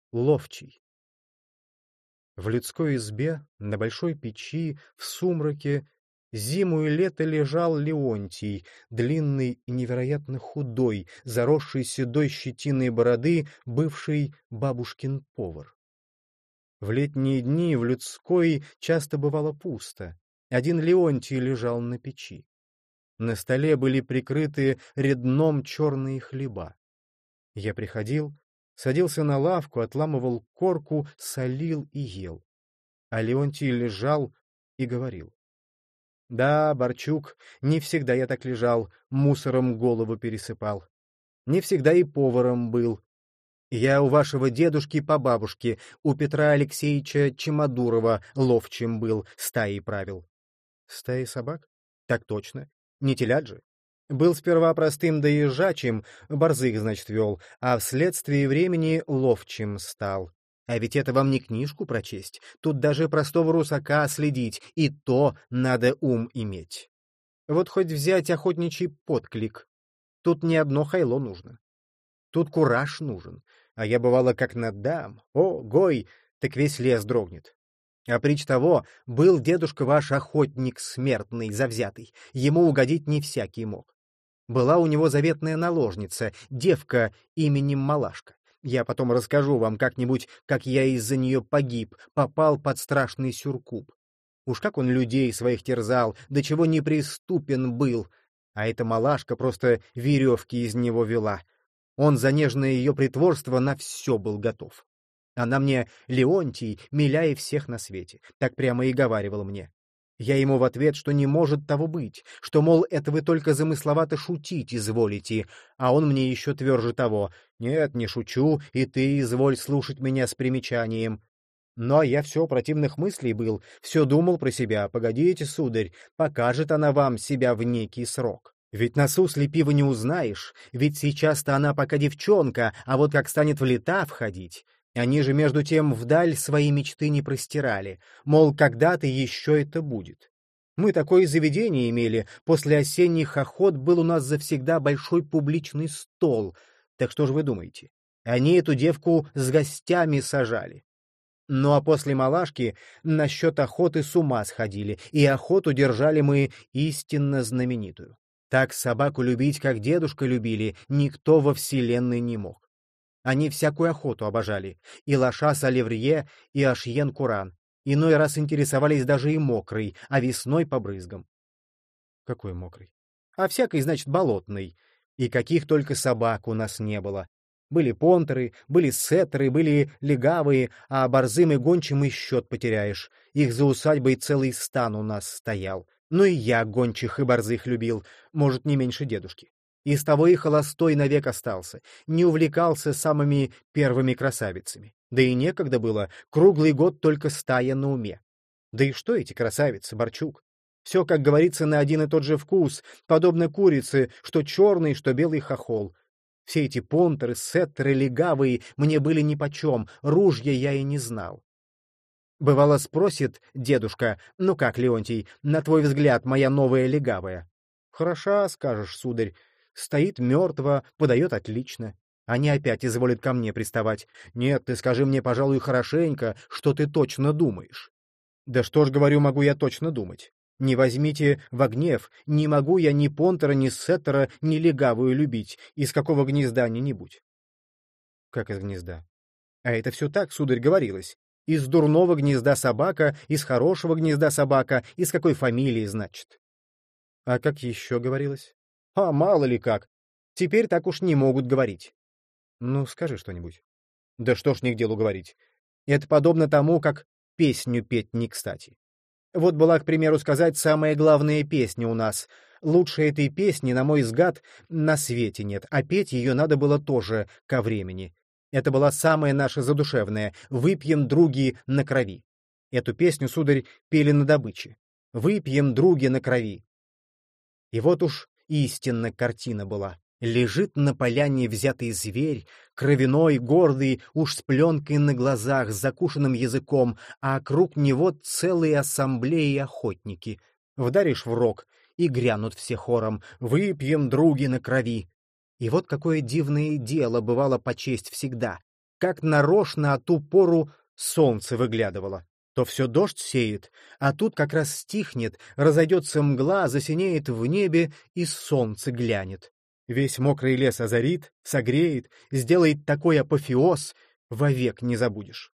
Ловчий. В людской избе, на большой печи, в сумраке, зиму и лето лежал Леонтий, длинный и невероятно худой, заросший седой щетиной бороды, бывший бабушкин повар. В летние дни в людской часто бывало пусто. Один Леонтий лежал на печи. На столе были прикрыты редном черные хлеба. Я приходил, садился на лавку, отламывал корку, солил и ел. А Леонтий лежал и говорил. Да, Борчук, не всегда я так лежал, мусором голову пересыпал. Не всегда и поваром был. Я у вашего дедушки по бабушке, у Петра Алексеевича Чемодурова, ловчим был, стаей правил. Стаей собак? Так точно. Не телят же. Был сперва простым доезжачим, борзых, значит, вел, а вследствие времени ловчим стал. А ведь это вам не книжку прочесть, тут даже простого русака следить, и то надо ум иметь. Вот хоть взять охотничий подклик, тут не одно хайло нужно. Тут кураж нужен, а я бывало как надам, гой, так весь лес дрогнет. А притч того, был дедушка ваш охотник смертный, завзятый, ему угодить не всякий мог. Была у него заветная наложница, девка именем Малашка. Я потом расскажу вам как-нибудь, как я из-за нее погиб, попал под страшный сюркуб. Уж как он людей своих терзал, до чего неприступен был. А эта Малашка просто веревки из него вела. Он за нежное ее притворство на все был готов. Она мне, Леонтий, миляй всех на свете, так прямо и говаривала мне. Я ему в ответ, что не может того быть, что, мол, это вы только замысловато шутить изволите, а он мне еще тверже того. Нет, не шучу, и ты изволь слушать меня с примечанием. Но я все противных мыслей был, все думал про себя. Погодите, сударь, покажет она вам себя в некий срок. Ведь на сусле пива не узнаешь, ведь сейчас-то она пока девчонка, а вот как станет в лета входить... Они же, между тем, вдаль свои мечты не простирали, мол, когда-то еще это будет. Мы такое заведение имели, после осенних охот был у нас завсегда большой публичный стол, так что же вы думаете? Они эту девку с гостями сажали. Ну а после Малашки насчет охоты с ума сходили, и охоту держали мы истинно знаменитую. Так собаку любить, как дедушка любили, никто во вселенной не мог. Они всякую охоту обожали, и лошас оливрье, и ашьен-куран. Иной раз интересовались даже и мокрой, а весной по брызгам. Какой мокрый? А всякой, значит, болотной. И каких только собак у нас не было. Были понтеры, были сеттеры, были легавые, а борзым и гончим и счет потеряешь. Их за усадьбой целый стан у нас стоял. Ну и я гончих и борзых любил, может, не меньше дедушки. Из того и холостой навек остался, не увлекался самыми первыми красавицами. Да и некогда было, круглый год только стая на уме. Да и что эти красавицы, Борчук? Все, как говорится, на один и тот же вкус, подобно курице, что черный, что белый хохол. Все эти понтеры, сеттеры, легавые мне были нипочем, ружья я и не знал. Бывало спросит дедушка: «Ну как, Леонтий, на твой взгляд, моя новая легавая?» «Хороша, скажешь, сударь. Стоит мертво, подает отлично. Они опять изволят ко мне приставать. Нет, ты скажи мне, пожалуй, хорошенько, что ты точно думаешь». Да что ж, говорю, могу я точно думать. Не возьмите во гнев, не могу я ни понтера, ни сеттера, ни легавую любить, из какого гнезда ни-нибудь. Как из гнезда? А это все так, сударь, говорилось. Из дурного гнезда собака, из хорошего гнезда собака, из какой фамилии, значит. А как еще говорилось? А мало ли как. Теперь так уж не могут говорить. Ну, скажи что-нибудь. Да что ж не к делу говорить. Это подобно тому, как песню петь не кстати. Вот была, к примеру, сказать, самая главная песня у нас. Лучше этой песни, на мой взгляд, на свете нет, а петь ее надо было тоже ко времени. Это была самая наша задушевная «Выпьем, други, на крови». Эту песню, сударь, пели на добыче. «Выпьем, други, на крови». И вот уж истинно картина была. Лежит на поляне взятый зверь, кровяной, гордый, уж с пленкой на глазах, с закушенным языком, а округ него целые ассамблеи охотники. Вдаришь в рог, и грянут все хором: «Выпьем, други, на крови». И вот какое дивное дело бывало почесть всегда. как нарочно от ту пору солнце выглядывало. То все дождь сеет, а тут как раз стихнет, разойдется мгла, засинеет в небе, и солнце глянет. Весь мокрый лес озарит, согреет, сделает такой апофеоз, вовек не забудешь.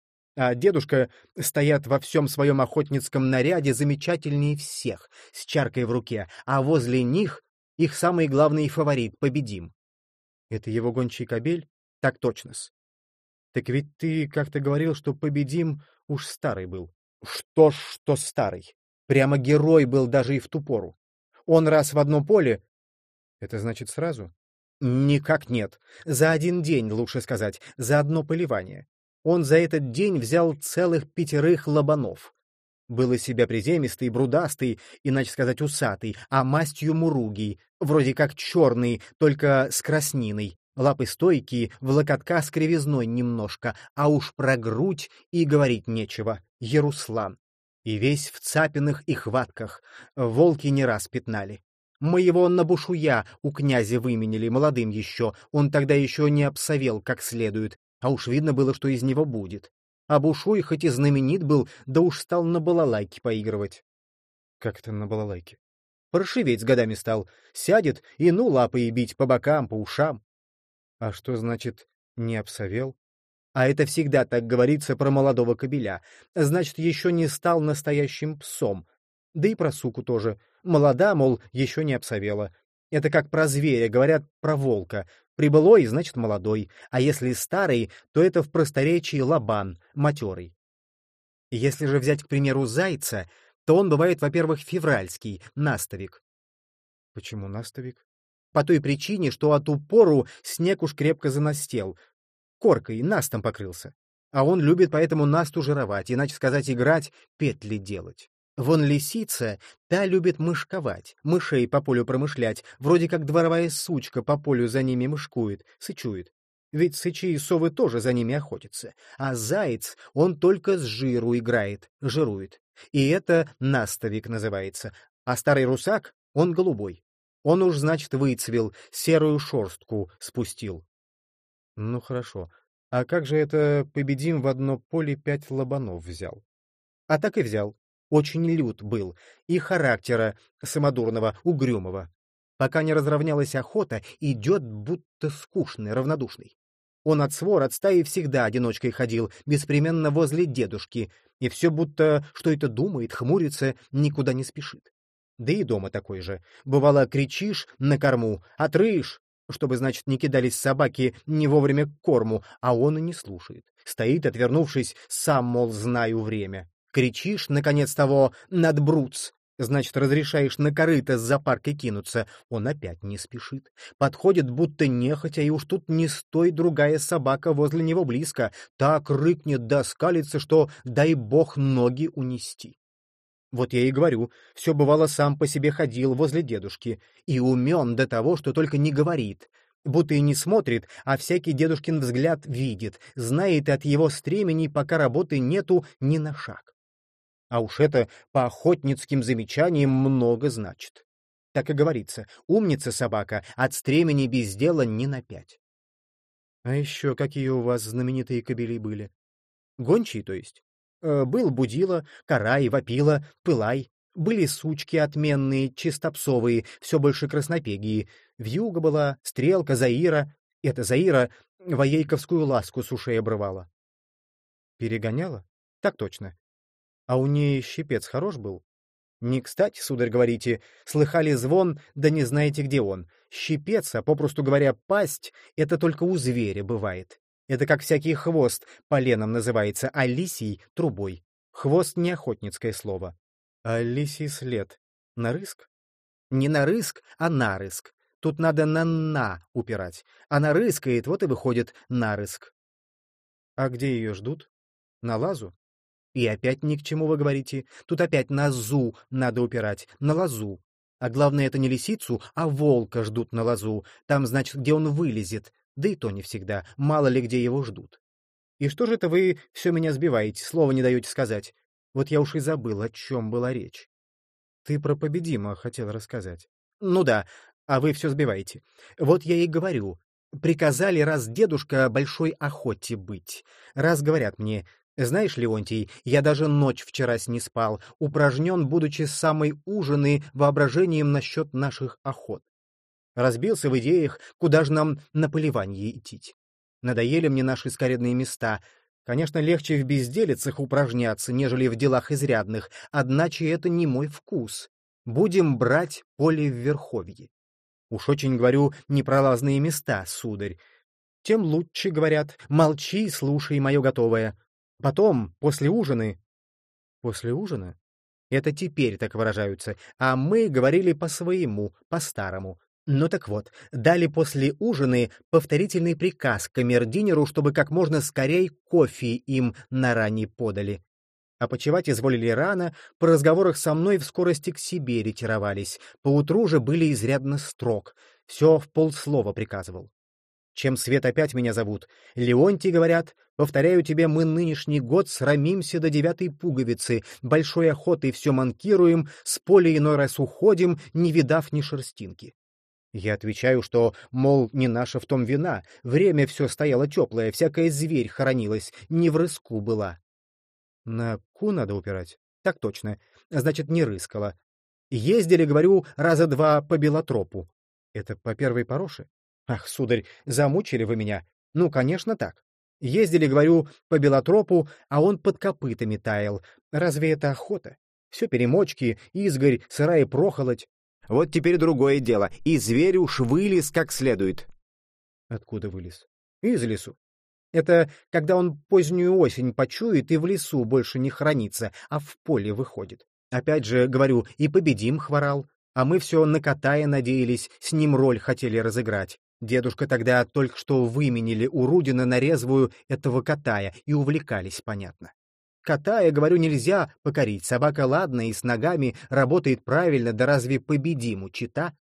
А дедушка стоят во всем своем охотницком наряде замечательнее всех, с чаркой в руке, а возле них их самый главный фаворит — Победим. Это его гончий кобель? Так точно-с. Так ведь ты как-то говорил, что Победим уж старый был. Что ж, что старый. Прямо герой был даже и в ту пору. Он раз в одно поле... Это значит сразу? Никак нет. За один день, лучше сказать, за одно поливание. Он за этот день взял целых 5 лобанов. Был из себя приземистый, брудастый, иначе сказать усатый, а мастью муругий, вроде как черный, только с красниной. Лапы стойкие, в локотка с кривизной немножко, а уж про грудь и говорить нечего. Яруслан. И весь в цапинах и хватках. Волки не раз пятнали. Мы его на бушуя у князя выменили, молодым еще. Он тогда еще не обсовел как следует, а уж видно было, что из него будет. А бушуй хоть и знаменит был, да уж стал на балалайке поигрывать. Как это на балалайке? Паршиветь с годами стал. Сядет и ну лапой бить по бокам, по ушам. А что значит «не обсовел»? А это всегда так говорится про молодого кобеля. Значит, еще не стал настоящим псом. Да и про суку тоже. Молода, мол, еще не обсовела. Это как про зверя, говорят про волка. Прибылой, значит, молодой. А если старый, то это в просторечии лобан, матерый. Если же взять, к примеру, зайца, то он бывает, во-первых, февральский, настовик. Почему настовик? По той причине, что от упору снег уж крепко занастел, коркой, настом покрылся. А он любит поэтому насту жировать, иначе сказать, играть, петли делать. Вон лисица, та любит мышковать, мышей по полю промышлять, вроде как дворовая сучка по полю за ними мышкует, сычует. Ведь сычи и совы тоже за ними охотятся. А заяц, он только с жиру играет, жирует. И это настовик называется. А старый русак, он голубой. Он уж, значит, выцвел, серую шерстку спустил. Ну, хорошо. А как же это Победим в одно поле 5 лобанов взял? А так и взял. Очень лют был. И характера самодурного, угрюмого. Пока не разровнялась охота, идет будто скучный, равнодушный. Он от свор, от стаи всегда одиночкой ходил, беспременно возле дедушки, и все будто, что это думает, хмурится, никуда не спешит. Да и дома такой же. Бывало, кричишь на корму, отрыешь, чтобы, значит, не кидались собаки не вовремя к корму, а он и не слушает. Стоит, отвернувшись, сам, мол, знаю время. Кричишь, наконец того, надбруц, значит, разрешаешь на корыто с запаркой кинуться, он опять не спешит. Подходит, будто нехотя, и уж тут не стой другая собака возле него близко, так рыкнет да скалится, что дай бог ноги унести. Вот я и говорю, все бывало сам по себе ходил возле дедушки, и умен до того, что только не говорит, будто и не смотрит, а всякий дедушкин взгляд видит, знает от его стремени, пока работы нету ни на шаг. А уж это по охотницким замечаниям много значит. Так и говорится, умница собака, от стремени без дела ни на 5. А еще какие у вас знаменитые кобели были? Гончие, то есть? Был Будила, Карай, Вапила, Пылай. Были сучки отменные, чистопсовые, все больше краснопегие. Вьюга была, Стрелка, Заира. Это Заира воейковскую ласку с ушей обрывала. Перегоняла? Так точно. А у ней щипец хорош был? Не кстати, сударь, говорите, слыхали звон, да не знаете, где он. Щипец, а попросту говоря, пасть, это только у зверя бывает. Это как всякий хвост поленом называется, а лисий — трубой. Хвост — не охотницкое слово. А лисий след — нарыск? Не нарыск, а нарыск. Тут надо на «на» упирать. Она рыскает, вот и выходит нарыск. А где ее ждут? На лазу? И опять ни к чему вы говорите. Тут опять на «зу» надо упирать, на лозу. А главное, это не лисицу, а волка ждут на лозу. Там, значит, где он вылезет. Да и то не всегда, мало ли где его ждут. И что же это вы все меня сбиваете, слова не даете сказать? Вот я уж и забыл, о чем была речь. Ты про Победима хотел рассказать. Ну да, а вы все сбиваете. Вот я и говорю. приказали раз дедушка большой охоте быть. Раз говорят мне: знаешь, Леонтий, я даже ночь вчера не спал, упражнен, будучи с самой ужины воображением насчет наших охот. Разбился в идеях, куда же нам на поливанье идти. Надоели мне наши скаредные места. Конечно, легче в безделицах упражняться, нежели в делах изрядных, одначе это не мой вкус. Будем брать поле в верховье. Уж очень, говорю, непролазные места, сударь. Тем лучше, говорят, молчи и слушай мое готовое. Потом, после ужины... После ужина? Это теперь так выражаются, а мы говорили по-своему, по-старому. Ну так вот, дали после ужины повторительный приказ камердинеру, чтобы как можно скорей кофе им на ране подали. А почевать изволили рано, по разговорах со мной в скорости к себе ретировались, поутру же были изрядно строг, все в полслова приказывал. Чем свет опять меня зовут? Леонтий, говорят, повторяю тебе, мы нынешний год срамимся до 9-й пуговицы, большой охотой все манкируем, с поля иной раз уходим, не видав ни шерстинки. Я отвечаю, что, мол, не наша в том вина, время все стояло теплое, всякая зверь хоронилась, не в рыску была. На ку надо упирать? Так точно. Значит, не рыскала. Ездили, говорю, раза два по Белотропу. Это по первой пороше? Ах, сударь, замучили вы меня. Ну, конечно, так. Ездили, говорю, по Белотропу, а он под копытами таял. Разве это охота? Все перемочки, изгорь, сырая прохолодь. Вот теперь другое дело. И зверь уж вылез как следует. Откуда вылез? Из лесу. Это когда он позднюю осень почует и в лесу больше не хранится, а в поле выходит. Опять же, говорю, и победим хворал. А мы все на Катая надеялись, с ним роль хотели разыграть. Дедушка тогда только что выменили у Рудина на резвую этого Катая и увлекались, понятно. Катая, говорю, нельзя покорить. Собака ладная и с ногами работает правильно, да разве победиму, чита?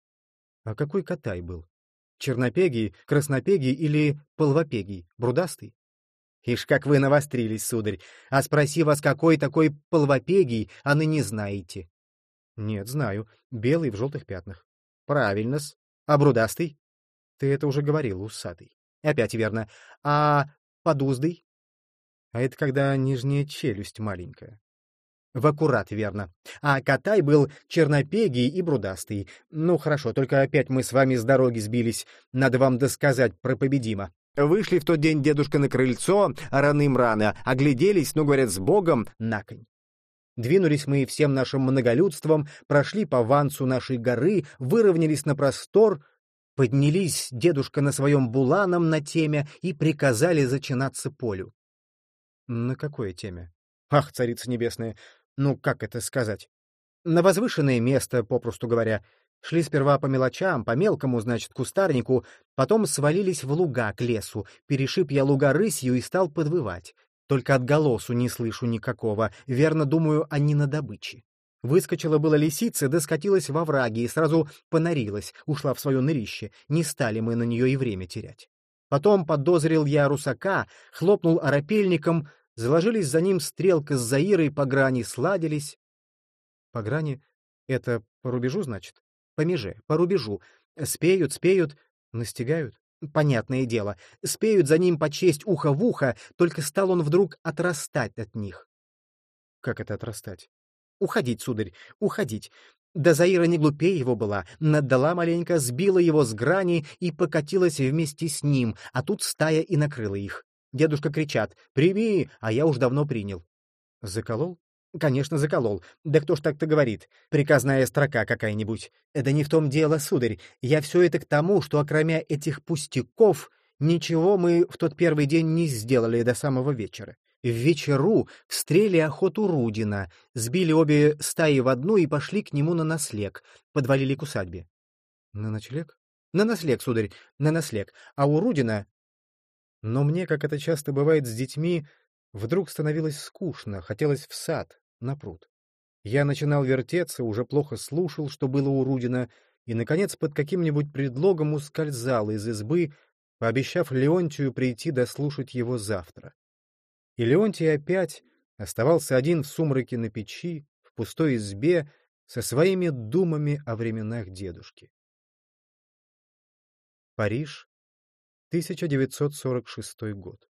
А какой Катай был? Чернопегий, краснопегий или полвопегий, брудастый? Ишь, как вы навострились, сударь. А спроси вас, какой такой полвопегий, а ны не знаете. Нет, знаю. Белый в желтых пятнах. Правильно-с. А брудастый? Ты это уже говорил, усатый. Опять верно. А подуздый? А это когда нижняя челюсть маленькая. В аккурат верно. А Катай был чернопегий и брудастый. Ну, хорошо, только опять мы с вами с дороги сбились. Надо вам досказать про победима. Вышли в тот день дедушка на крыльцо, раным-рано, огляделись, ну, говорят, с Богом, на конь. Двинулись мы всем нашим многолюдством, прошли по ванцу нашей горы, выровнялись на простор, поднялись дедушка на своем буланом на теме и приказали зачинаться полю. На какое теме? Ах, царица небесная, ну как это сказать? На возвышенное место, попросту говоря. Шли сперва по мелочам, по мелкому, значит, кустарнику, потом свалились в луга к лесу, перешиб я луга рысью и стал подвывать. Только от голосу не слышу никакого, верно, думаю, они на добыче. Выскочила была лисица, да скатилась во враги и сразу понарилась, ушла в свое нырище, не стали мы на нее и время терять. Потом подозрил я русака, хлопнул оропельником, заложились за ним стрелка с Заирой по грани, сладились. По грани? Это по рубежу, значит? По меже, по рубежу. Спеют, настигают. Понятное дело. Спеют за ним почесть ухо в ухо, только стал он вдруг отрастать от них. Как это отрастать? Уходить, сударь, уходить. Да Заира не глупее его была, наддала маленько, сбила его с грани и покатилась вместе с ним, а тут стая и накрыла их. Дедушка кричат: «Прими!» А я уж давно принял. Заколол? Конечно, заколол. Да кто ж так-то говорит? Приказная строка какая-нибудь. Да не в том дело, сударь. Я все это к тому, что окромя этих пустяков ничего мы в тот первый день не сделали до самого вечера. В вечеру встрели охоту Рудина, сбили обе стаи в одну и пошли к нему на нослег, подвалили к усадьбе. На ночлег? На нослег, сударь, на нослег. А у Рудина... Но мне, как это часто бывает с детьми, вдруг становилось скучно, хотелось в сад, на пруд. Я начинал вертеться, уже плохо слушал, что было у Рудина, и, наконец, под каким-нибудь предлогом ускользал из избы, пообещав Леонтию прийти дослушать его завтра. И Леонтий опять оставался один в сумраке на печи, в пустой избе, со своими думами о временах дедушки. Париж, 1946 год.